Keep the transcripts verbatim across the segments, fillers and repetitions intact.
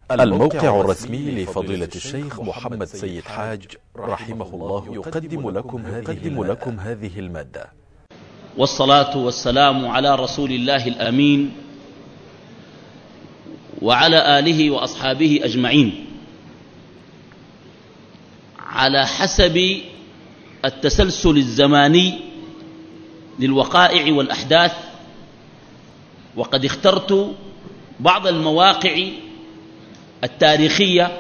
الموقع الرسمي لفضيلة الشيخ محمد سيد حاج رحمه الله يقدم لكم هذه, لكم هذه المادة. والصلاة والسلام على رسول الله الأمين وعلى آله وأصحابه أجمعين على حسب التسلسل الزماني للوقائع والأحداث. وقد اخترت بعض المواقع التاريخية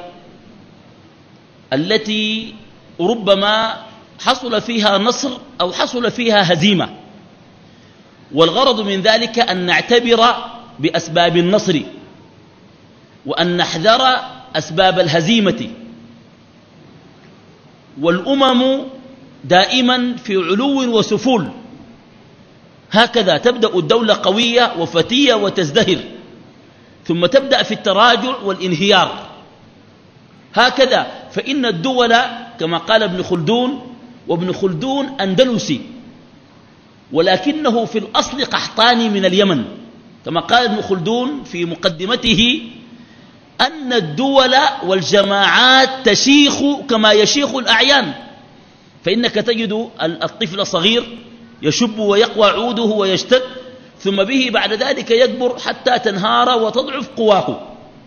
التي ربما حصل فيها نصر أو حصل فيها هزيمة، والغرض من ذلك أن نعتبر بأسباب النصر وأن نحذر أسباب الهزيمة. والأمم دائما في علو وسفول، هكذا تبدأ الدولة قوية وفتية وتزدهر، ثم تبدأ في التراجع والانهيار، هكذا. فإن الدول كما قال ابن خلدون، وابن خلدون أندلسي ولكنه في الأصل قحطاني من اليمن، كما قال ابن خلدون في مقدمته أن الدول والجماعات تشيخ كما يشيخ الأعيان، فإنك تجد الطفل صغير يشب ويقوى عوده ويشتد، ثم به بعد ذلك يكبر حتى تنهار وتضعف قواه.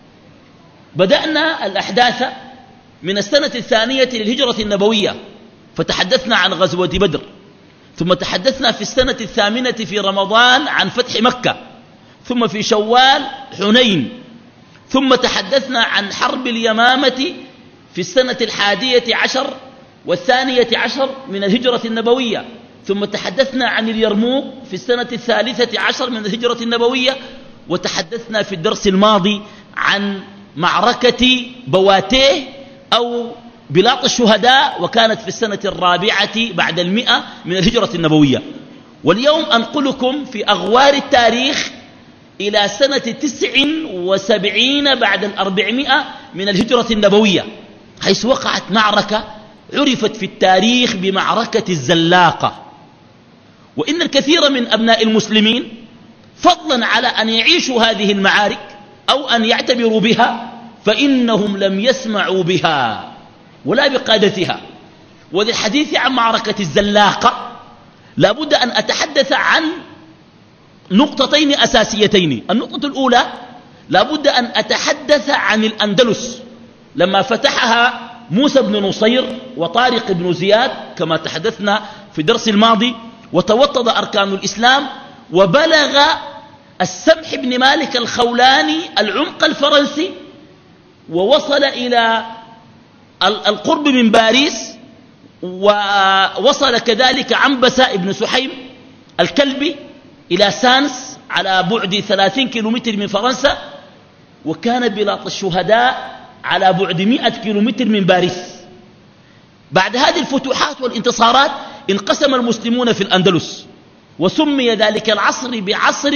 بدأنا الأحداث من السنة الثانية للهجرة النبوية، فتحدثنا عن غزوة بدر، ثم تحدثنا في السنة الثامنة في رمضان عن فتح مكة، ثم في شوال حنين، ثم تحدثنا عن حرب اليمامة في السنة الحادية عشر والثانية عشر من الهجرة النبوية، ثم تحدثنا عن اليرموك في السنة الثالثة عشر من الهجرة النبوية، وتحدثنا في الدرس الماضي عن معركة بواتيه أو بلاط الشهداء، وكانت في السنة الرابعة بعد المئة من الهجرة النبوية. واليوم أنقلكم في أغوار التاريخ إلى سنة تسع وسبعين بعد الأربعمائة من الهجرة النبوية، حيث وقعت معركة عرفت في التاريخ بمعركة الزلاقة. وإن الكثير من أبناء المسلمين فضلا على أن يعيشوا هذه المعارك أو أن يعتبروا بها، فإنهم لم يسمعوا بها ولا بقادتها. وللحديث عن معركة الزلاقة لابد أن أتحدث عن نقطتين أساسيتين. النقطة الأولى لابد أن أتحدث عن الأندلس لما فتحها موسى بن نصير وطارق بن زياد كما تحدثنا في الدرس الماضي، وتوطد أركان الإسلام، وبلغ السمح بن مالك الخولاني العمق الفرنسي، ووصل إلى القرب من باريس، ووصل كذلك عنبسة بن سحيم الكلبي إلى سانس على بعد ثلاثين كيلومتر من فرنسا، وكان بلاط الشهداء على بعد مئة كيلومتر من باريس. بعد هذه الفتوحات والانتصارات انقسم المسلمون في الأندلس، وسمي ذلك العصر بعصر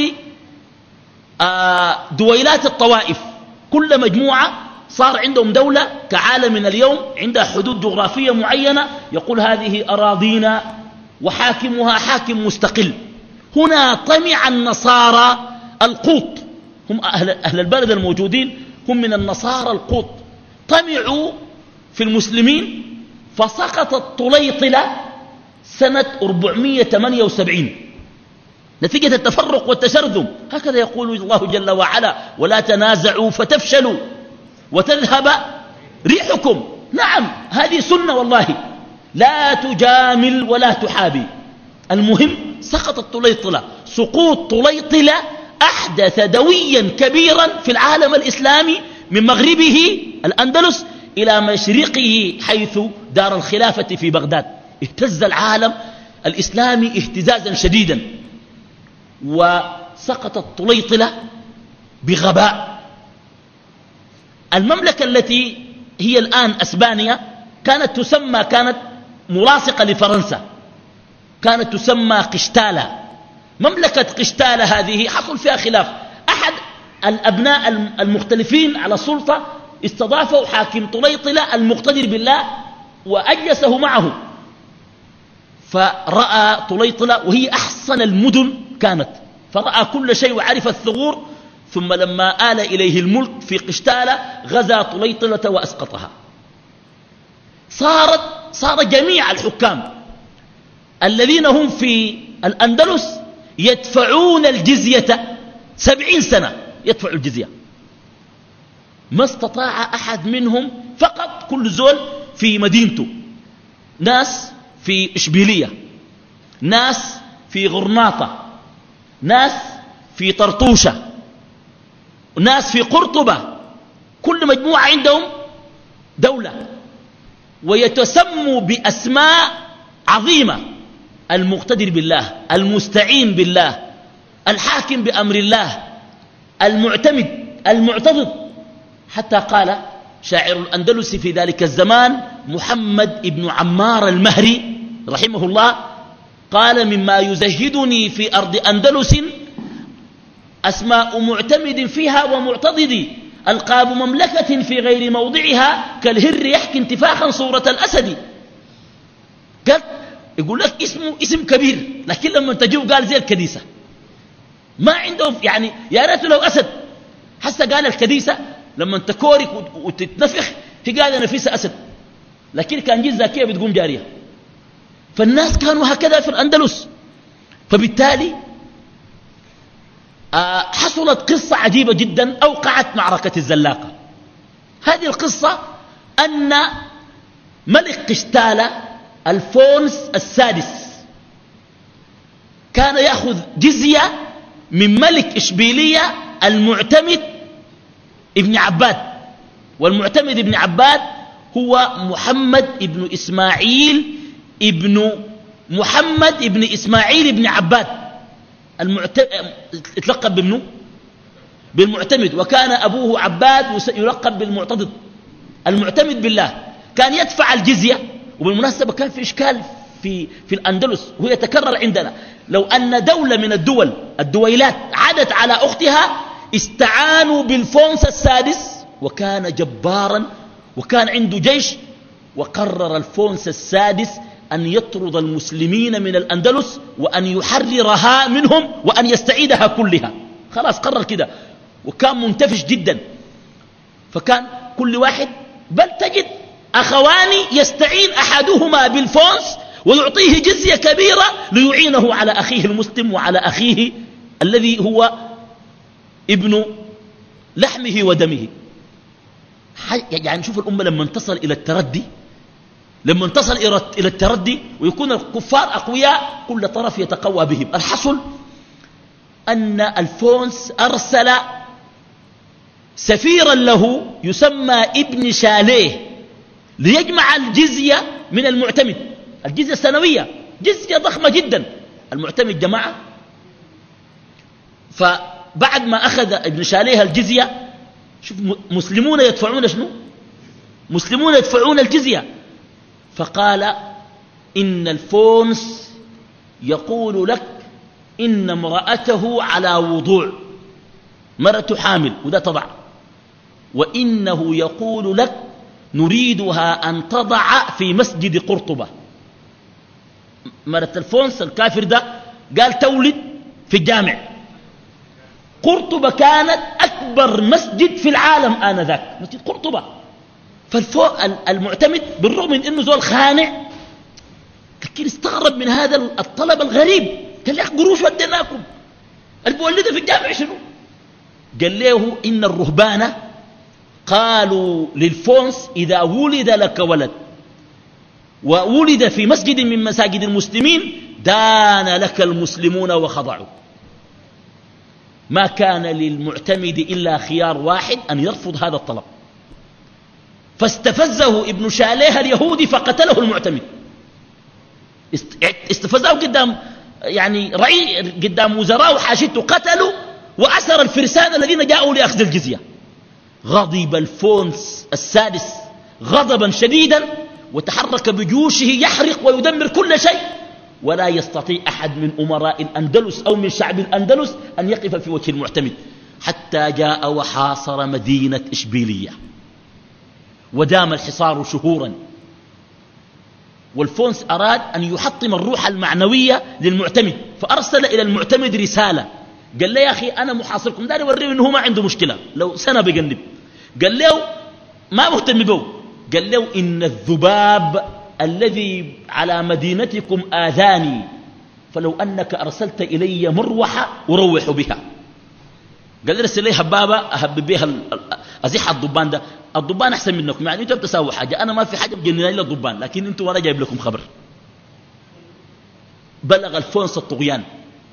دويلات الطوائف. كل مجموعة صار عندهم دولة كعالمنا اليوم، عندها حدود جغرافية معينة، يقول هذه أراضينا وحاكمها حاكم مستقل. هنا طمع النصارى القوط، هم أهل, أهل البلد الموجودين هم من النصارى القوط، طمعوا في المسلمين، فسقطت طليطلة سنة أربعمائة وثمانية وسبعين نتيجة التفرق والتشرذم. هكذا يقول الله جل وعلا: ولا تنازعوا فتفشلوا وتذهب ريحكم. نعم، هذه سنة والله، لا تجامل ولا تحابي. المهم سقطت طليطلة. سقوط طليطلة أحدث دويا كبيرا في العالم الإسلامي من مغربه الأندلس إلى مشرقه حيث دار الخلافة في بغداد. اهتز العالم الإسلامي اهتزازا شديدا، وسقطت طليطلة بغباء. المملكة التي هي الآن أسبانيا كانت تسمى كانت ملاصقة لفرنسا، كانت تسمى قشتالة. مملكة قشتالة هذه حصل فيها خلاف، أحد الأبناء المختلفين على السلطة استضافوا حاكم طليطلة المقتدر بالله وأجلسه معه، فرأى طليطلة وهي أحسن المدن كانت، فرأى كل شيء وعرف الثغور، ثم لما آل إليه الملك في قشتالة غزا طليطلة وأسقطها. صارت صار جميع الحكام الذين هم في الأندلس يدفعون الجزية سبعين سنة يدفعوا الجزية. ما استطاع أحد منهم، فقط كل زول في مدينته، ناس في إشبيلية، ناس في غرناطة، ناس في طرطوشة، ناس في قرطبة، كل مجموعة عندهم دولة ويتسموا بأسماء عظيمة: المقتدر بالله، المستعين بالله، الحاكم بأمر الله، المعتمد، المعتضد. حتى قال شاعر الأندلس في ذلك الزمان محمد بن عمار المهري رحمه الله، قال: مما يزهدني في أرض أندلس أسماء معتمد فيها ومعتضد، ألقاب مملكة في غير موضعها كالهر يحكي انتفاخا صورة الأسد. قال يقول لك اسمه اسم كبير، لكن لما تجيب قال زي الكديسة، ما عندهم يعني يا ريت لو أسد. حتى قال الكديسة لما تكورك وتتنفخ هي قال نفيسة أسد، لكن كان جيل زاكية بتقوم جارية. فالناس كانوا هكذا في الأندلس. فبالتالي آه حصلت قصة عجيبة جدا أوقعت معركة الزلاقة. هذه القصة أن ملك قشتالة الفونس السادس كان يأخذ جزية من ملك إشبيلية المعتمد ابن عباد، والمعتمد ابن عباد هو محمد ابن إسماعيل ابن محمد ابن إسماعيل ابن عباد، يتلقب بابنه بالمعتمد، وكان أبوه عباد يلقب بالمعتضد. المعتمد بالله كان يدفع الجزية. وبالمناسبة كان في إشكال في, في الأندلس وهو يتكرر عندنا: لو أن دولة من الدول الدويلات عدت على أختها استعانوا بالفونس السادس، وكان جبارا وكان عنده جيش، وقرر الفونس السادس أن يطرد المسلمين من الأندلس وأن يحررها منهم وأن يستعيدها كلها. خلاص قرر كده، وكان منتفش جدا. فكان كل واحد، بل تجد أخوان يستعين أحدهما بالفونس ويعطيه جزية كبيرة ليعينه على أخيه المسلم وعلى أخيه الذي هو ابن لحمه ودمه. يعني شوف الأمة لما انتصل إلى التردي، لما انتصل إلى التردي ويكون الكفار أقوياء كل طرف يتقوى بهم. الحصل أن الفونس أرسل سفيرا له يسمى ابن شاليه ليجمع الجزية من المعتمد، الجزية السنوية، جزية ضخمة جدا. المعتمد جماعة، فبعد ما أخذ ابن شاليه الجزية، شوف مسلمون يدفعون شنو؟ مسلمون يدفعون الجزية. فقال: إن الفونس يقول لك إن امرأته على وضوع، مرأة حامل وده تضع، وإنه يقول لك نريدها أن تضع في مسجد قرطبة. مرأة الفونس الكافر ده قال تولد في الجامع. قرطبة كانت أكبر مسجد في العالم آنذاك، مسجد قرطبة. فالفوق المعتمد بالرغم من أنه زول خانع لكن استغرب من هذا الطلب الغريب. قال لك قروش وديناكم، المولدة في الجامع شنو؟ قال له إن الرهبان قالوا للفونس إذا ولد لك ولد وولد في مسجد من مساجد المسلمين دان لك المسلمون وخضعوا. ما كان للمعتمد إلا خيار واحد، أن يرفض هذا الطلب. فاستفزه ابن شاليه اليهودي فقتله المعتمد. استفزه قدام يعني رأي قدام وزراء وحاشته، قتلوا وأسر الفرسان الذين جاءوا لأخذ الجزية. غضب الفونس السادس غضبا شديدا وتحرك بجيوشه يحرق ويدمر كل شيء، ولا يستطيع أحد من أمراء الأندلس أو من شعب الأندلس أن يقف في وجه المعتمد، حتى جاء وحاصر مدينة إشبيلية ودام الحصار شهورا. والفونس أراد أن يحطم الروح المعنوية للمعتمد، فأرسل إلى المعتمد رسالة قال لي يا أخي أنا محاصركم، داري أوريه إنه ما عنده مشكلة لو سنة بجنب. قال له ما مهتم به، قال له إن الذباب الذي على مدينتكم آذاني، فلو أنك أرسلت إلي مروحة أروح بها. قال لي رسل لي هبابة أهبب بها أزيح الضبان ده، الضبان أحسن منكم، يعني أنتم بتساووا حاجة، أنا ما في حاجة بجننا إلا الضبان، لكن أنتم وأنا جايب لكم خبر. بلغ الفونس الطغيان،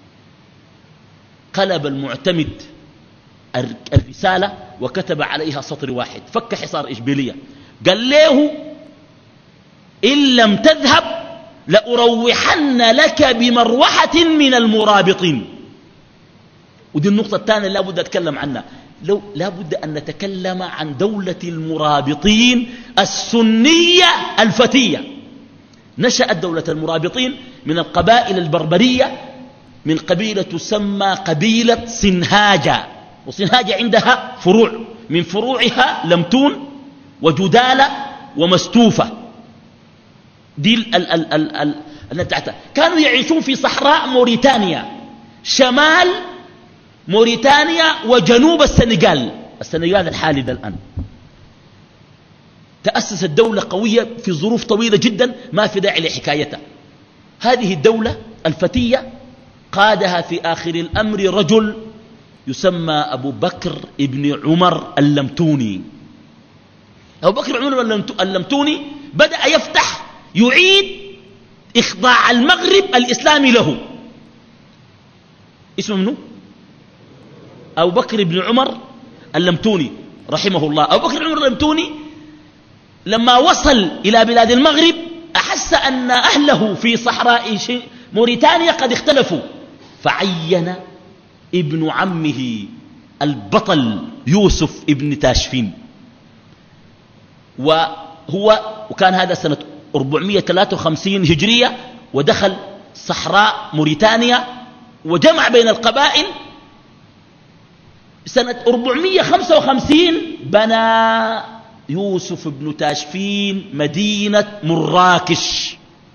قلب المعتمد الرسالة وكتب عليها سطر واحد، فك حصار إشبيلية، قال له إن لم تذهب لأروحن لك بمروحة من المرابطين. ودي النقطة الثانية لا بد أتكلم عنها، لو لا بد أن نتكلم عن دولة المرابطين السنية الفتية. نشأت دولة المرابطين من القبائل البربرية، من قبيلة تسمى قبيلة سنهاجة، وسنهاجة عندها فروع، من فروعها لمتون وجدالة ومستوفة. دي ال ال ال ال ال ال ال كانوا يعيشون في صحراء موريتانيا، شمال موريتانيا وجنوب السنغال، السنغال الحالي ده الآن. تأسست دولة قوية في ظروف طويلة جدا ما في داعي لحكايتها. هذه الدولة الفتية قادها في آخر الأمر رجل يسمى أبو بكر ابن عمر اللمتوني. أبو بكر عمر اللمتوني بدأ يفتح يعيد إخضاع المغرب الإسلامي له. اسمه منه أبو بكر بن عمر اللمتوني رحمه الله. أبو بكر عمر اللمتوني لما وصل إلى بلاد المغرب أحس أن أهله في صحراء موريتانيا قد اختلفوا، فعين ابن عمه البطل يوسف ابن تاشفين، وهو وكان هذا سنة أربعمائة وثلاثة وخمسين هجرية، ودخل صحراء موريتانيا وجمع بين القبائل. سنة أربعمائة وخمسة وخمسين بنى يوسف بن تاشفين مدينة مراكش،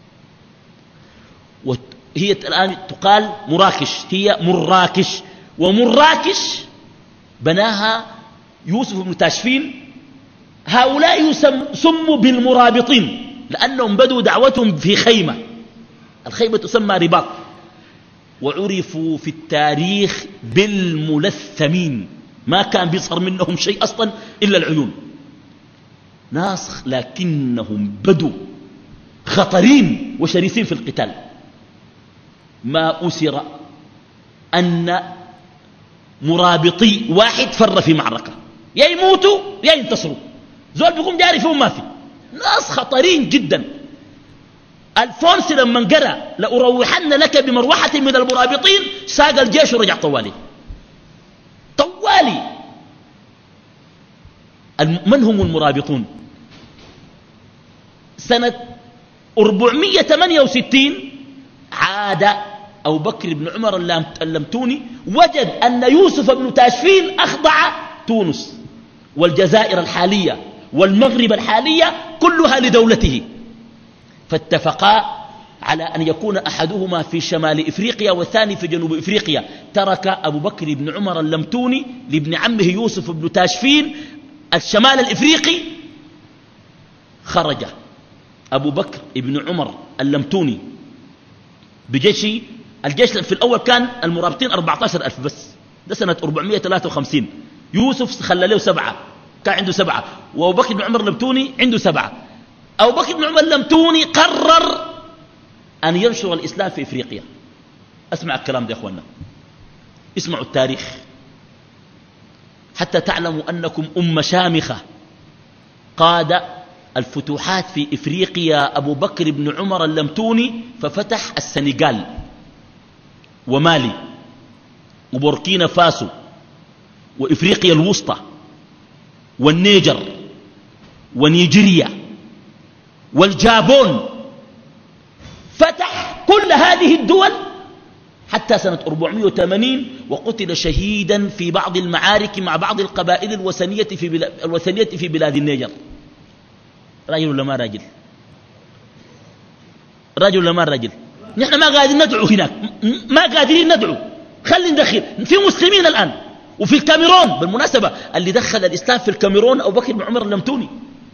وهي الآن تقال مراكش، هي مراكش. ومراكش بناها يوسف بن تاشفين. هؤلاء سموا بالمرابطين لأنهم بدوا دعوتهم في خيمة، الخيمة تسمى رباط، وعرفوا في التاريخ بالملثمين، ما كان بيصهر منهم شيء أصلا إلا العيون، ناس لكنهم بدوا خطرين وشرسين في القتال. ما أسر أن مرابطي واحد فر في معركة، يا يموتوا يا ينتصروا، زول بيقوم جاري فيهم ما في، ناس خطرين جدا. الفونس لما قرأ لأروحن لك بمروحة من المرابطين ساق الجيش ورجع طوالي طوالي. من هم المرابطون؟ سنة أربعمائة وثمانية وستين عاد أبو بكر بن عمر اللمتوني، وجد أن يوسف بن تاشفين أخضع تونس والجزائر الحالية والمغرب الحالية كلها لدولته، فاتفقا على أن يكون أحدهما في شمال إفريقيا والثاني في جنوب إفريقيا. ترك أبو بكر بن عمر اللمتوني لابن عمه يوسف بن تاشفين الشمال الإفريقي. خرج أبو بكر بن عمر اللمتوني بجيش، الجيش في الأول كان المرابطين أربعة عشر ألف بس، ده سنة أربعمائة وثلاثة وخمسين. يوسف خلى له سبعة، كان عنده سبعة، وأبو بكر بن عمر اللمتوني عنده سبعة. أبو بكر بن عمر اللمتوني قرر أن ينشر الإسلام في إفريقيا. أسمع الكلام ده يا أخوانا، اسمعوا التاريخ حتى تعلموا أنكم أمة شامخة. قاد الفتوحات في إفريقيا أبو بكر بن عمر اللمتوني، ففتح السنغال ومالي وبوركينا فاسو وإفريقيا الوسطى والنيجر ونيجيريا والجابون، فتح كل هذه الدول حتى سنة أربعمائة وثمانين، وقتل شهيدا في بعض المعارك مع بعض القبائل الوثنية في بلاد, الوثنية في بلاد النيجر. راجل ولا ما راجل؟ راجل ولا ما راجل؟ نحن ما قادرين ندعو هناك، ما قادرين ندعو، خلي ندخل في مسلمين الآن. وفي الكاميرون بالمناسبة اللي دخل الإسلام في الكاميرون أبو بكر بن عمر اللمتوني.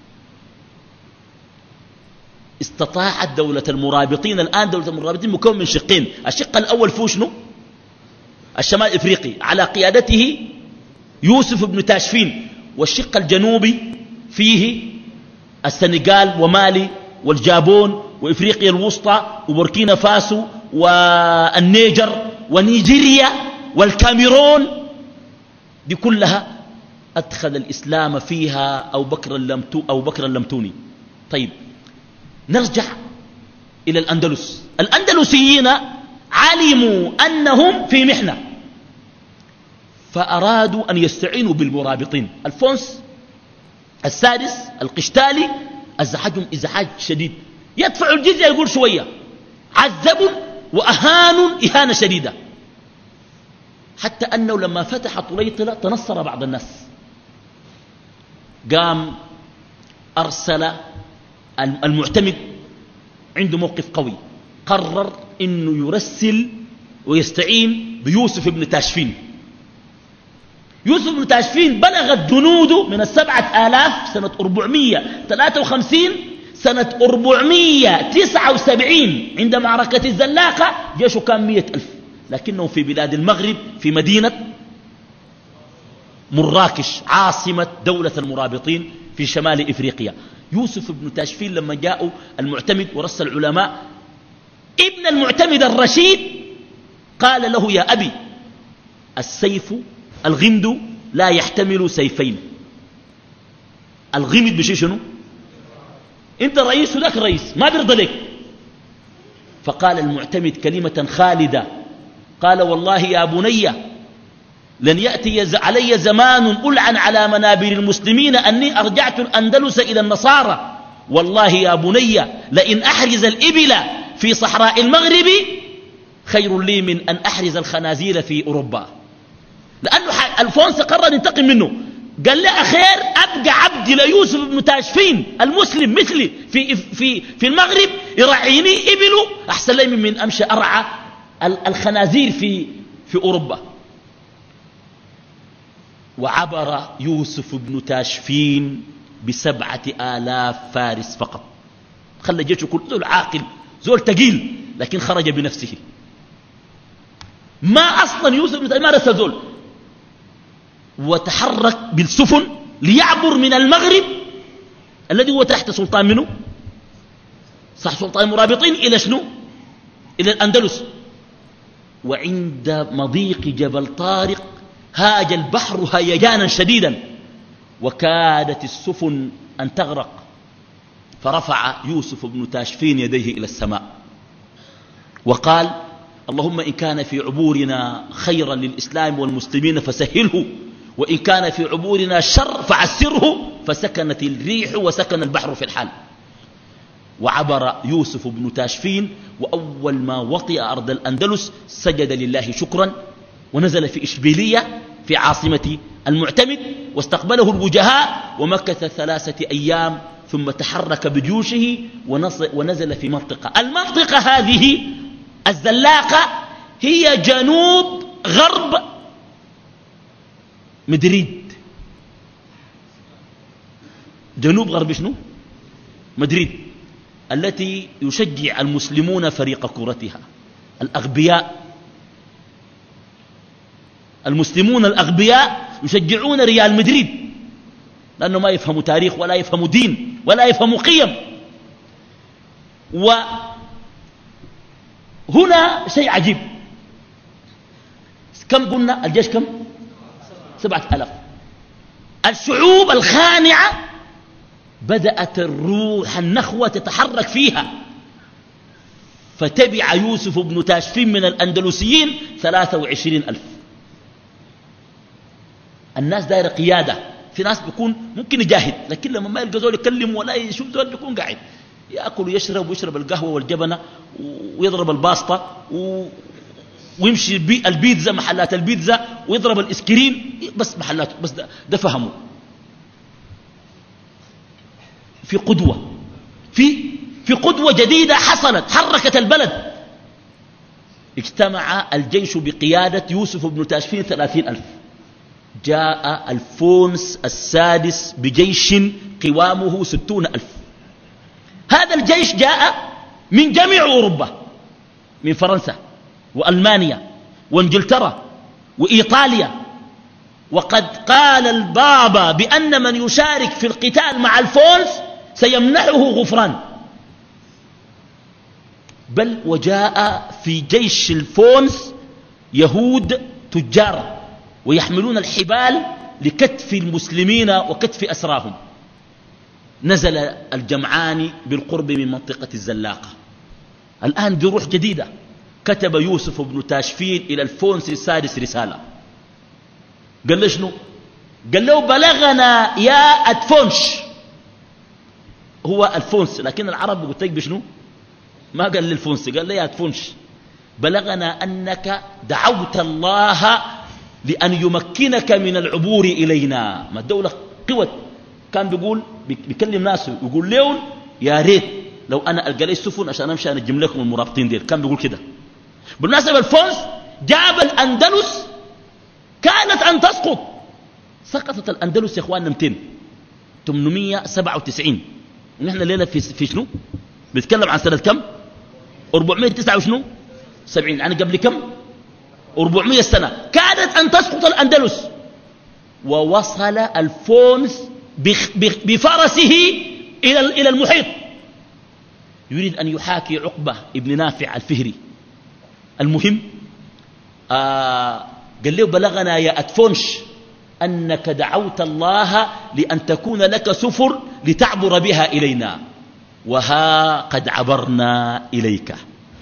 استطاعت دولة المرابطين الآن، دولة المرابطين مكون من شقين، الشق الأول فيه شنو؟ الشمال الإفريقي على قيادته يوسف بن تاشفين، والشق الجنوبي فيه السنغال ومالي والجابون وإفريقيا الوسطى وبوركينا فاسو والنيجر ونيجيريا والكاميرون. دي كلها أدخل الإسلام فيها أبو بكر اللمتو أو بكر اللمتوني. طيب نرجع إلى الأندلس. الأندلسيين علموا أنهم في محنة فأرادوا أن يستعينوا بالمرابطين. الفونس السادس القشتالي أزعجهم إزعاج شديد، يدفعوا الجزية يقول شوية، عذبوا وأهانوا إهانة شديدة، حتى أنه لما فتح طليطلة تنصر بعض الناس. قام أرسل المعتمد عنده موقف قوي، قرر أنه يرسل ويستعين بيوسف بن تاشفين. يوسف بن تاشفين بلغت جنوده من السبعة آلاف سنة أربعمية وثلاثة وخمسين، سنة أربعمية وتسعة وسبعين عند معركة الزلاقة جيشه كان مئة ألف، لكنه في بلاد المغرب في مدينة مراكش عاصمة دولة المرابطين في شمال إفريقيا. يوسف بن تاشفين لما جاءوا المعتمد ورسل علماء، ابن المعتمد الرشيد قال له يا أبي السيف الغمد لا يحتمل سيفين. الغمد بشي شنو؟ انت رئيس ولك رئيس ما بيرضى لك. فقال المعتمد كلمة خالدة، قال والله يا بني لن يأتي علي زمان ألعن على منابر المسلمين أني أرجعت الأندلس إلى النصارى. والله يا بني لئن أحرز الإبل في صحراء المغرب خير لي من أن أحرز الخنازير في أوروبا. لأنه الفونس قرر ينتقم منه، قال له أخير أبقى عبد ليوسف بن تاشفين المسلم مثلي في, في, في المغرب يرعيني إبله أحسن لي من أمشي أرعى الخنازير في, في أوروبا. وعبر يوسف بن تاشفين بسبعة آلاف فارس فقط، خلى جيشه كل زول عاقل زول تقيل، لكن خرج بنفسه. ما أصلا يوسف بن تاشفين ما رسل زول، وتحرك بالسفن ليعبر من المغرب الذي هو تحت سلطان منه صح سلطان المرابطين إلى شنو؟ إلى الأندلس. وعند مضيق جبل طارق هاج البحر هيجانا شديدا وكادت السفن أن تغرق، فرفع يوسف بن تاشفين يديه إلى السماء وقال اللهم إن كان في عبورنا خيرا للإسلام والمسلمين فسهله، وإن كان في عبورنا شر فعسره. فسكنت الريح وسكن البحر في الحال. وعبر يوسف بن تاشفين، وأول ما وطئ أرض الأندلس سجد لله شكرا، ونزل في إشبيلية في عاصمة المعتمد، واستقبله الوجهاء، ومكث ثلاثة أيام ثم تحرك بجيوشه ونزل في منطقة. المنطقة هذه الزلاقة هي جنوب غرب مدريد. جنوب غرب شنو؟ مدريد، التي يشجع المسلمون فريق كرتها الأغبياء. المسلمون الأغبياء يشجعون ريال مدريد لأنه ما يفهموا تاريخ ولا يفهموا دين ولا يفهموا قيم. وهنا شيء عجيب، كم قلنا الجيش؟ كم؟ سبعة ألاف. الشعوب الخانعة بدأت الروح النخوة تتحرك فيها، فتبع يوسف بن تاشفين من الأندلسيين ثلاثة وعشرين ألف. الناس دايرة قيادة، في ناس بيكون ممكن يجاهد، لكن لما ما يلقى زول يكلم ولا يشوف زول بيكون قاعد يأكل ويشرب ويشرب القهوة والجبنة ويضرب الباسطة ويمشي البيتزا محلات البيتزا ويضرب الإسكريم بس محلات بس. ده, ده فهموا. في قدوة في في قدوة جديدة حصلت حركت البلد. اجتمع الجيش بقيادة يوسف بن تاشفين ثلاثين ألف. جاء الفونس السادس بجيش قوامه ستون ألف. هذا الجيش جاء من جميع أوروبا، من فرنسا وألمانيا وانجلترا وإيطاليا. وقد قال البابا بأن من يشارك في القتال مع الفونس سيمنحه غفران. بل وجاء في جيش الفونس يهود تجار ويحملون الحبال لكتف المسلمين وكتف أسراهم. نزل الجمعان بالقرب من منطقة الزلاقة. الآن دي روح جديدة. كتب يوسف بن تاشفين إلى الفونس السادس رسالة. قال له شنو؟ قال له بلغنا يا أدفونش. هو الفونس لكن العرب قلت لك بشنو؟ ما قال للفونس، قال له يا أدفونش بلغنا أنك دعوت الله لأن يمكنك من العبور إلينا. ما الدولة قوت. كان بيقول بيكلم ناسه يقول لهم يا ريت لو أنا ألقى لي السفن عشان أمشي أنجم لكم المرابطين ديل. كان بيقول كده. بالمناسبة الفونس جاب الأندلس كانت أن تسقط. سقطت الأندلس يا إخواننا مئتين ثمانمئة وسبعة وتسعين. ونحن الليلة في في شنو؟ بيتكلم عن سنة كم؟ أربعمئة وتسعة وشنو؟ سبعين. يعني قبل كم؟ أربعمئة سنة كانت أن تسقط الأندلس. ووصل الفونس بفرسه إلى إلى المحيط يريد أن يحاكي عقبة ابن نافع الفهري. المهم آه قال له بلغنا يا أدفونش أنك دعوت الله لأن تكون لك سفر لتعبر بها إلينا، وها قد عبرنا إليك،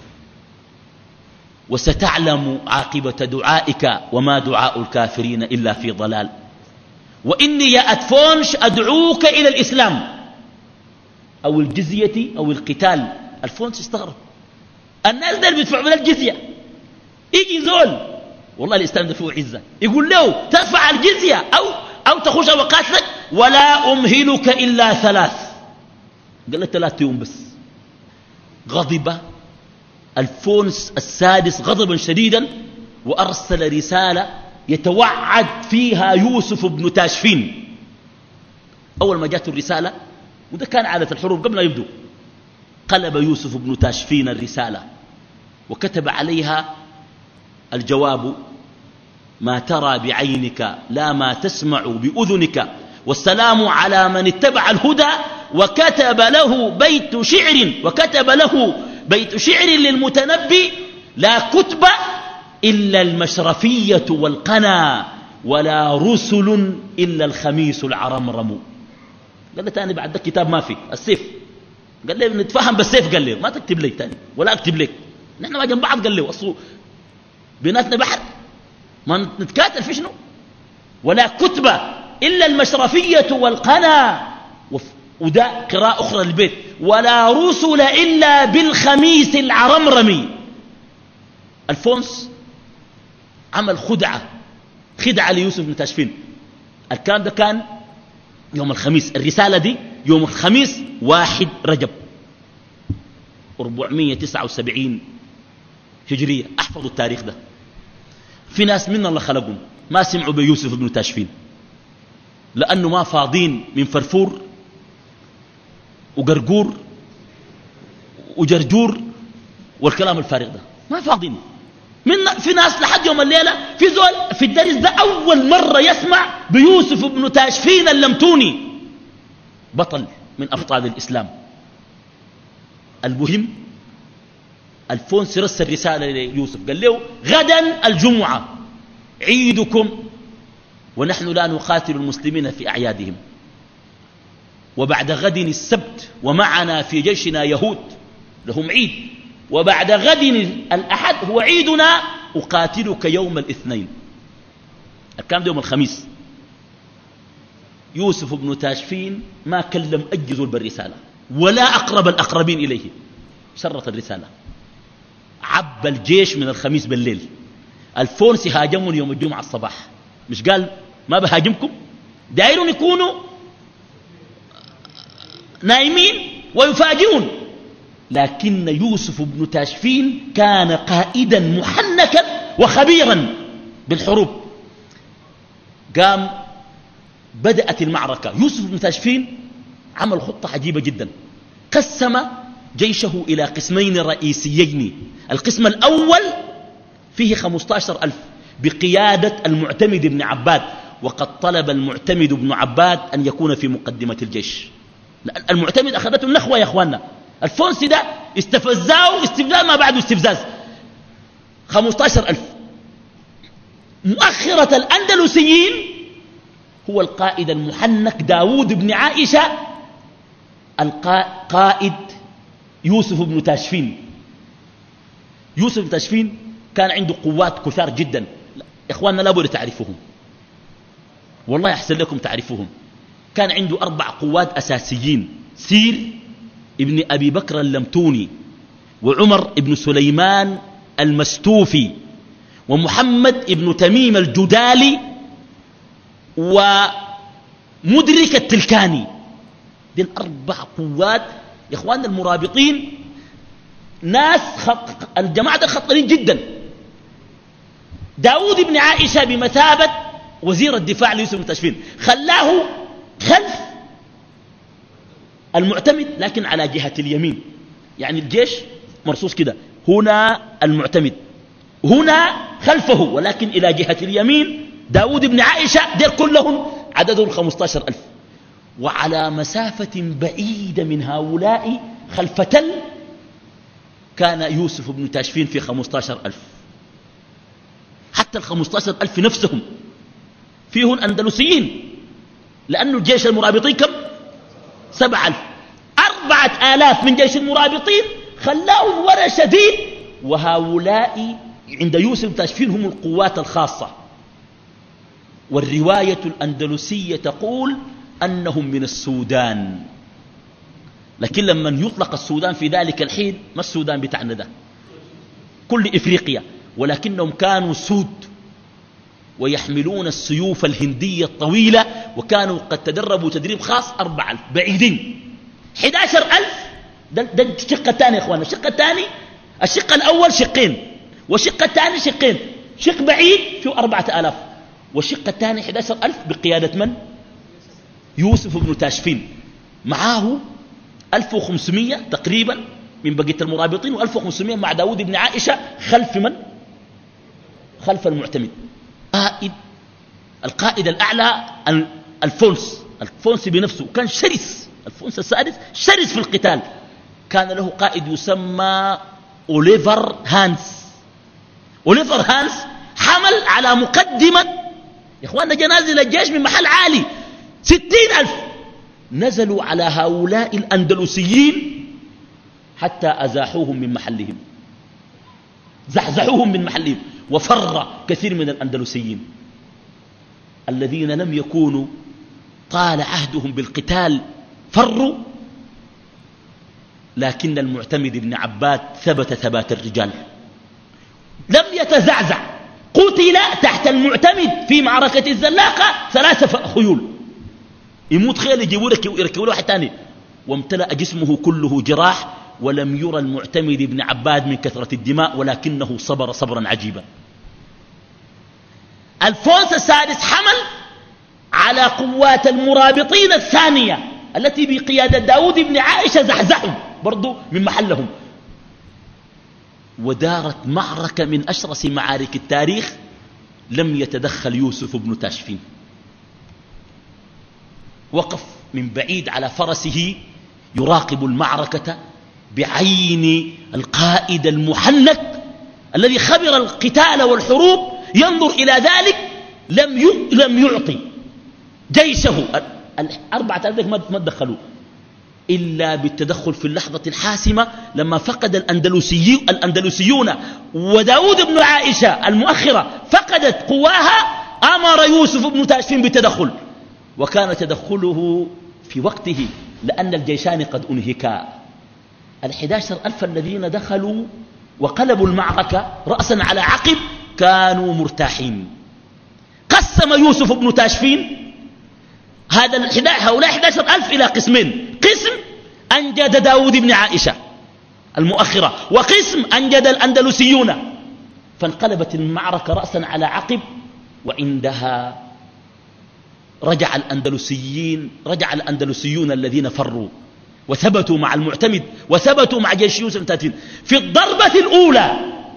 وستعلم عاقبة دعائك وما دعاء الكافرين إلا في ضلال. وإني يا أدفونش أدعوك إلى الإسلام أو الجزية أو القتال. الفونس استغرب. الناس دول بيدفعوا من الجزية. يجي زول والله الإسلام ده فيه عزة يقول له تدفع الجزية أو, أو تخش وقاتلك ولا أمهلك إلا ثلاث. قال له ثلاث يوم بس. غضب الفونس السادس غضبا شديدا وأرسل رسالة يتوعد فيها يوسف بن تاشفين. أول ما جاءت الرسالة، وده كان عادة الحروب قبل لا يبدو، قلب يوسف بن تاشفين الرسالة وكتب عليها الجواب: ما ترى بعينك لا ما تسمع بأذنك، والسلام على من اتبع الهدى. وكتب له بيت شعر وكتب له بيت شعر للمتنبي: لا كتب إلا المشرفية والقنا، ولا رسل إلا الخميس العرمرم. قال له تاني بعد كتاب ما في السيف. قال له نتفهم بالسيف. قال له ما تكتب لي تاني ولا أكتب لك، نحن ما جنب بعض. قال له أصله بيناتنا بحر ما نتكاتل في شنو. ولا كتب إلا المشرفية والقنا. وده قراءة أخرى للبيت: ولا رسل إلا بالخميس العرمرمي. الفونس عمل خدعة خدعة ليوسف بن تاشفين. الكلام ده كان يوم الخميس. الرسالة دي يوم الخميس واحد رجب أربعمئة وتسعة وسبعين هجرية. احفظوا التاريخ ده. في ناس من الله خلقهم ما سمعوا بيوسف بن تاشفين لأنه ما فاضين من فرفور وقرقور وجرجور والكلام الفارغ ده، ما فاضين. من في ناس لحد يوم الليلة في زول في الدرس ده أول مرة يسمع بيوسف بن تاشفين اللمتوني، بطل من أبطال الإسلام. المهم الفونس رسل رسالة ليوسف قال له: غدا الجمعة عيدكم ونحن لا نقاتل المسلمين في أعيادهم، وبعد غد السبت ومعنا في جيشنا يهود لهم عيد، وبعد غد الأحد هو عيدنا أقاتلك يوم الاثنين. الكلام ده يوم الخميس. يوسف بن تاشفين ما كلم أي زول بالرسالة ولا أقرب الأقربين إليه. شرط الرسالة، عب الجيش من الخميس بالليل. الفونس هاجمون يوم الجمعة الصباح. مش قال ما بهاجمكم؟ دايرون يكونوا نايمين ويفاجئون. لكن يوسف بن تاشفين كان قائدا محنكا وخبيرا بالحروب. قام بدأت المعركة، يوسف بن تاشفين عمل خطة عجيبة جدا، قسم جيشه إلى قسمين رئيسيين. القسم الأول فيه خمسة عشر ألف بقيادة المعتمد بن عباد، وقد طلب المعتمد بن عباد أن يكون في مقدمة الجيش. المعتمد أخذته النخوة يا أخواننا، الفونسي ده استفزاه استفزاز ما بعده استفزاز. خمسة عشر ألف. مؤخرة الأندلسيين هو القائد المحنك داود بن عائشة، القائد يوسف بن تاشفين. يوسف بن تاشفين كان عنده قوات كثار جدا، إخواننا لا بد تعرفهم، والله يحسن لكم تعرفهم. كان عنده أربع قوات أساسيين: سير ابن أبي بكر اللمتوني، وعمر ابن سليمان المستوفي، ومحمد ابن تميم الجدالي، ومدرك التلكاني. دي الأربع قوات يا إخواننا. المرابطين ناس خط... الجماعة خطرين جدا. داود بن عائشة بمثابة وزير الدفاع ليوسف بن تاشفين خلاه خلف المعتمد لكن على جهة اليمين، يعني الجيش مرصوص كده، هنا المعتمد هنا خلفه ولكن إلى جهة اليمين داود بن عائشة. دير كلهم عددهم خمسة عشر ألف، وعلى مسافة بعيدة من هؤلاء خلف تل كان يوسف بن تاشفين في خمسة عشر ألف. حتى الخمسة عشر ألف نفسهم فيهم أندلسيين، لأن الجيش المرابطين كم؟ سبع ألف. أربعة آلاف من جيش المرابطين خلاهم ورا شديد، وهؤلاء عند يوسف تاشفين هم القوات الخاصة. والرواية الأندلسية تقول أنهم من السودان، لكن لما يطلق السودان في ذلك الحين ما السودان بتاعنا ده، كل إفريقيا، ولكنهم كانوا سود ويحملون السيوف الهندية الطويلة، وكانوا قد تدربوا تدريب خاص. أربعة ألف بعيدين. أحد عشر ألف ده, ده الشق الثاني يا إخوانا. الشق الثاني، الشق الأول شقين، والشق الثاني شقين. شق بعيد فيه أربعة آلاف، والشق الثاني أحد عشر ألف بقيادة من؟ يوسف بن تاشفين. معاه ألف وخمسمائة تقريبا من بقية المرابطين، وألف وخمسمائة مع داود بن عائشة خلف من؟ خلف المعتمد. قائد القائد الأعلى الفونس الفونس بنفسه كان شرس. الفونس السادس شرس في القتال. كان له قائد يسمى أوليفر هانس. أوليفر هانس حمل على مقدمة يا إخواننا جنازل الجيش من محل عالي ستين ألف، نزلوا على هؤلاء الأندلسيين حتى أزاحوهم من محلهم، زحزحوهم من محلهم، وفر كثير من الأندلسيين الذين لم يكونوا طال عهدهم بالقتال فروا. لكن المعتمد بن عباد ثبت ثبات الرجال، لم يتزعزع. قتل تحت المعتمد في معركة الزلاقة ثلاثة خيول، يموت خيل يجيبوا يركبوا له واحد ثاني، وامتلأ جسمه كله جراح، ولم يرى المعتمد بن عباد من كثرة الدماء، ولكنه صبر صبرا عجيبا. الفونس السادس حمل على قوات المرابطين الثانية التي بقيادة داود بن عائشة، زحزحهم برضو من محلهم، ودارت معركة من أشرس معارك التاريخ لم يتدخل يوسف بن تاشفين. وقف من بعيد على فرسه يراقب المعركة بعين القائد المحنك الذي خبر القتال والحروب، ينظر إلى ذلك. لم لم يعطي جيشه الأربعة آلاف ما تدخلوا إلا بالتدخل في اللحظة الحاسمة، لما فقد الأندلسي الأندلسيون وداود بن عائشة المؤخرة فقدت قواها، أمر يوسف بن تاشفين بالتدخل، وكان تدخله في وقته لأن الجيشان قد أنهكا. الأحد عشر ألف الذين دخلوا وقلبوا المعركة رأسا على عقب كانوا مرتاحين. قسم يوسف بن تاشفين هذا هؤلاء أحد عشر ألف إلى قسمين: قسم أنجد داود بن عائشة، المؤخرة، وقسم أنجد الأندلسيون، فانقلبت المعركة رأسا على عقب. وعندها رجع الأندلسيين رجع الأندلسيون الذين فروا وثبتوا مع المعتمد وثبتوا مع جيش يوسف بن تاشفين. في الضربة الأولى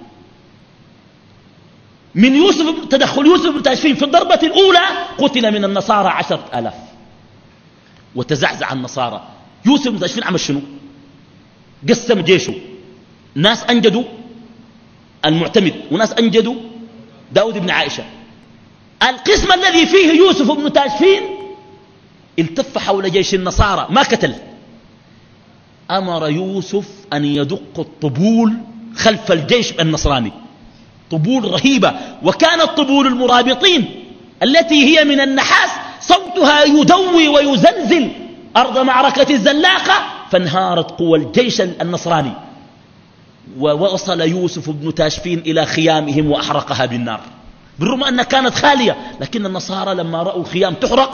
من يوسف تدخل يوسف بن تاشفين في الضربة الأولى قتل من النصارى عشرة آلاف وتزعزع النصارى. يوسف بن تاشفين عمل شنو؟ قسم جيشه، ناس أنجدوا المعتمد وناس أنجدوا داود بن عائشة. القسم الذي فيه يوسف بن تاشفين التف حول جيش النصارى ما قتل. أمر يوسف أن يدق الطبول خلف الجيش النصراني، طبول رهيبة، وكانت طبول المرابطين التي هي من النحاس صوتها يدوي ويزلزل أرض معركة الزلاقة، فانهارت قوى الجيش النصراني. ووصل يوسف بن تاشفين إلى خيامهم وأحرقها بالنار، بالرغم أنها كانت خالية، لكن النصارى لما رأوا الخيام تحرق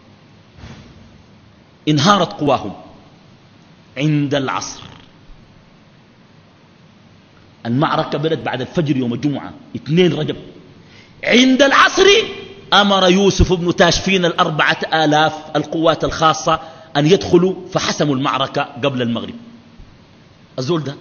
انهارت قواهم. عند العصر المعركة بدأت بعد الفجر يوم الجمعة اثنين رجب. عند العصر أمر يوسف بن تاشفين الأربعة آلاف القوات الخاصة أن يدخلوا فحسموا المعركة قبل المغرب. الزول ده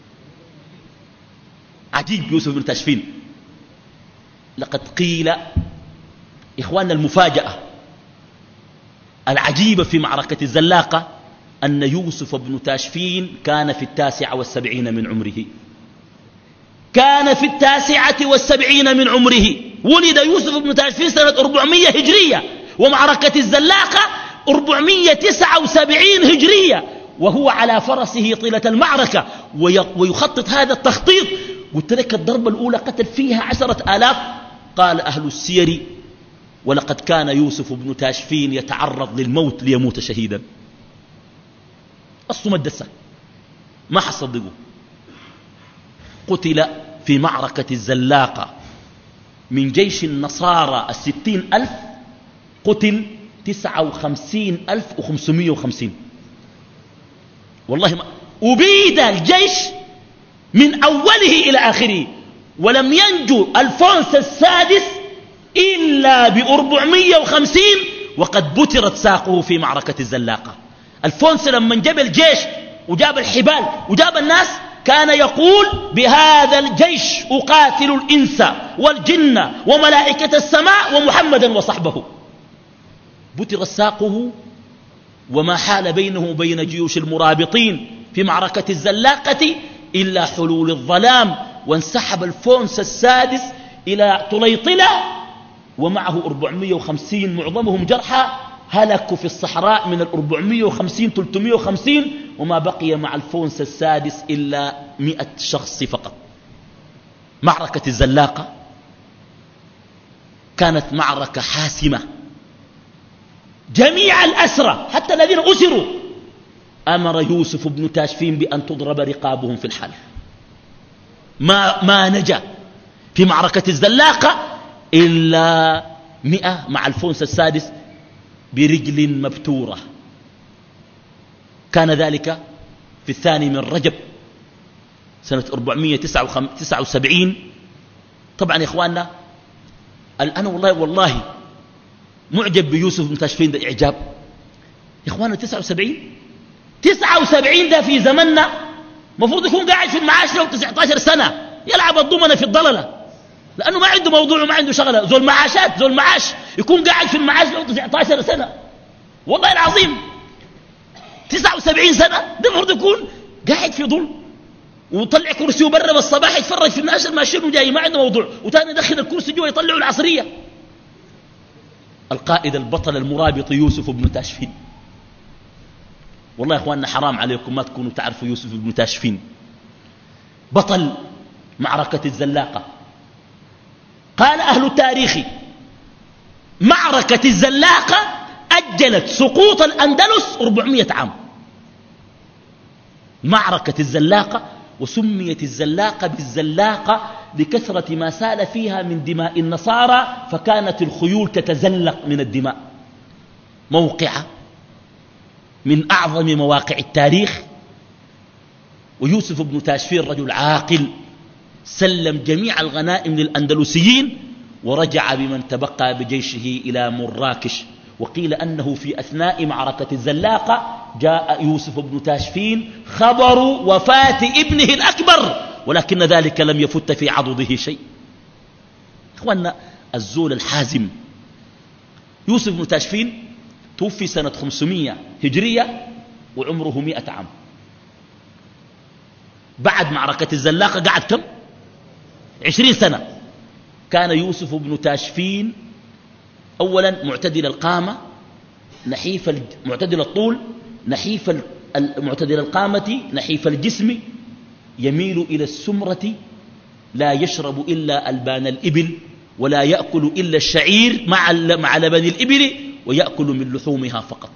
عجيب يوسف بن تاشفين. لقد قيل إخواننا المفاجأة العجيبة في معركة الزلاقة أن يوسف بن تاشفين كان في التاسعة والسبعين من عمره. كان في التاسعة والسبعين من عمره. ولد يوسف بن تاشفين سنة أربعمائة هجرية، ومعركة الزلاقة أربعمائة وتسعة وسبعين هجرية، وهو على فرسه طيلة المعركة ويخطط هذا التخطيط. قلت لك الضربة الأولى قتل فيها عشرة آلاف. قال أهل السير ولقد كان يوسف بن تاشفين يتعرض للموت ليموت شهيدا. أصله مدسة ما حصدقوا. قتل في معركة الزلاقة من جيش النصارى الستين ألف قتل تسعة وخمسين ألف وخمسمائة وخمسين. والله ما أبيد الجيش من أوله إلى آخره، ولم ينجو ألفونس السادس إلا بأربعمائة وخمسين وقد بترت ساقه في معركة الزلاقة. ألفونس لما جاب الجيش وجاب الحبال وجاب الناس كان يقول بهذا الجيش أقاتل الإنس والجن وملائكة السماء ومحمدا وصحبه. بتر ساقه وما حال بينه وبين جيوش المرابطين في معركة الزلاقة إلا حلول الظلام، وانسحب الفونس السادس إلى طليطلة ومعه أربعمائة وخمسين معظمهم جرحى، هلكوا في الصحراء من الأربعمائة وخمسين ثلاثمائة وخمسين، وما بقي مع الفونس السادس إلا مئة شخص فقط. معركة الزلاقة كانت معركة حاسمة. جميع الأسرى حتى الذين أسروا أمر يوسف بن تاشفين بأن تضرب رقابهم في الحال. ما, ما نجا في معركة الزلاقة إلا مئة مع الفونس السادس برجل مبتورة. كان ذلك في الثاني من رجب سنة أربعمائة وتسعة وسبعين. طبعا يا إخواننا أنا والله والله معجب بيوسف بن تاشفين ده إعجاب. يا إخواننا تسعة وسبعين تسعة وسبعين ده في زمننا مفروض يكون قاعد في المعاش له تسعة عشر سنة يلعب الضمنة في الضللة، لأنه ما عنده موضوع وما عنده شغلة. ذو المعاشات ذو المعاش يكون قاعد في المعاش له تسعة عشر سنة. والله العظيم تسعة وسبعين سنة ده المفروض يكون قاعد في ظل وطلع كرسيه برا بالصباح يتفرج في الناس الماشيين وجاي ما عنده موضوع، وتاني يدخل الكرسي جوا يطلعوا العصرية. القائد البطل المرابط يوسف بن تاشفين. والله يا اخواننا حرام عليكم ما تكونوا تعرفوا يوسف بن تاشفين، بطل معركة الزلاقة. قال أهل التاريخ معركة الزلاقة أجلت سقوط الأندلس أربعمائة عام. معركة الزلاقة، وسميت الزلاقة بالزلاقة لكثرة ما سال فيها من دماء النصارى، فكانت الخيول تتزلق من الدماء. موقعة من أعظم مواقع التاريخ ويوسف بن تاشفين رجل عاقل، سلم جميع الغنائم للأندلسيين ورجع بمن تبقى بجيشه إلى مراكش. وقيل أنه في أثناء معركة الزلاقة جاء يوسف بن تاشفين خبر وفاة ابنه الأكبر، ولكن ذلك لم يفت في عضده شيء. إخواننا، الزول الحازم يوسف بن تاشفين توفي سنة خمسمائة هجرية وعمره مئة عام. بعد معركة الزلاقة قعد كم؟ عشرين سنة. كان يوسف بن تاشفين أولا معتدل القامة نحيف معتدل الطول نحيف معتدل القامة نحيف الجسم، يميل إلى السمرة، لا يشرب إلا ألبان الإبل، ولا يأكل إلا الشعير مع مع لبن الإبل، ويأكل من لحومها فقط.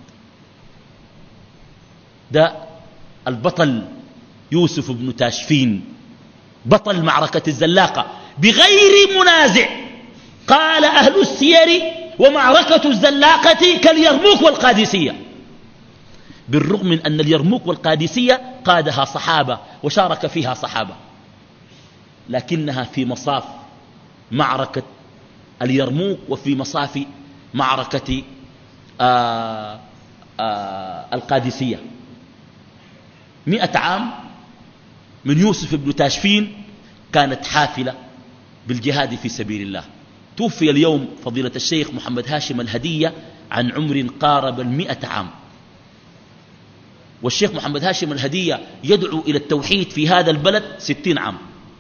ده البطل يوسف بن تاشفين، بطل معركة الزلاقة بغير منازع. قال أهل السير: ومعركة الزلاقة كاليرموك والقادسية، بالرغم من أن اليرموك والقادسية قادها صحابة وشارك فيها صحابة، لكنها في مصاف معركة اليرموك وفي مصاف معركة آآ آآ القادسية. مئة عام من يوسف بن تاشفين كانت حافلة بالجهاد في سبيل الله. توفي اليوم فضيلة الشيخ محمد هاشم الهدية عن عمر قارب المئة عام، والشيخ محمد هاشم الهدية يدعو إلى التوحيد في هذا البلد ستين عام،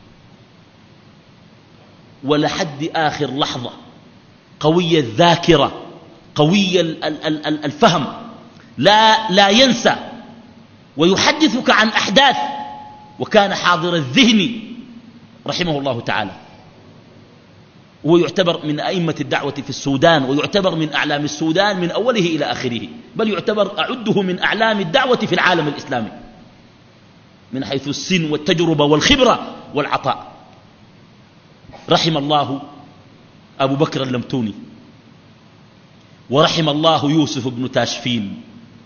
ولحد آخر لحظة قوي الذاكرة، قوي الفهم، لا, لا ينسى ويحدثك عن أحداث، وكان حاضر الذهن رحمه الله تعالى. ويعتبر من أئمة الدعوة في السودان، ويعتبر من أعلام السودان من أوله إلى آخره، بل يعتبر أعده من أعلام الدعوة في العالم الإسلامي من حيث السن والتجربة والخبرة والعطاء. رحم الله أبو بكر اللمتوني، ورحم الله يوسف بن تاشفين،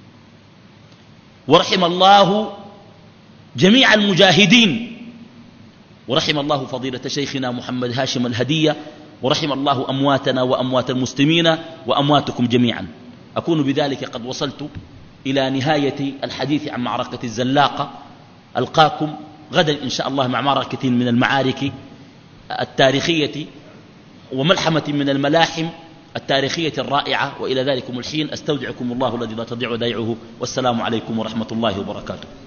ورحم الله جميع المجاهدين، ورحم الله فضيلة شيخنا محمد هاشم الهدية، ورحم الله أمواتنا وأموات المسلمين وأمواتكم جميعا. أكون بذلك قد وصلت إلى نهاية الحديث عن معركة الزلاقة. ألقاكم غدا إن شاء الله مع معركة من المعارك التاريخية وملحمة من الملاحم التاريخية الرائعة. وإلى ذلكم الحين أستودعكم الله الذي لا تضيع ودائعه، والسلام عليكم ورحمة الله وبركاته.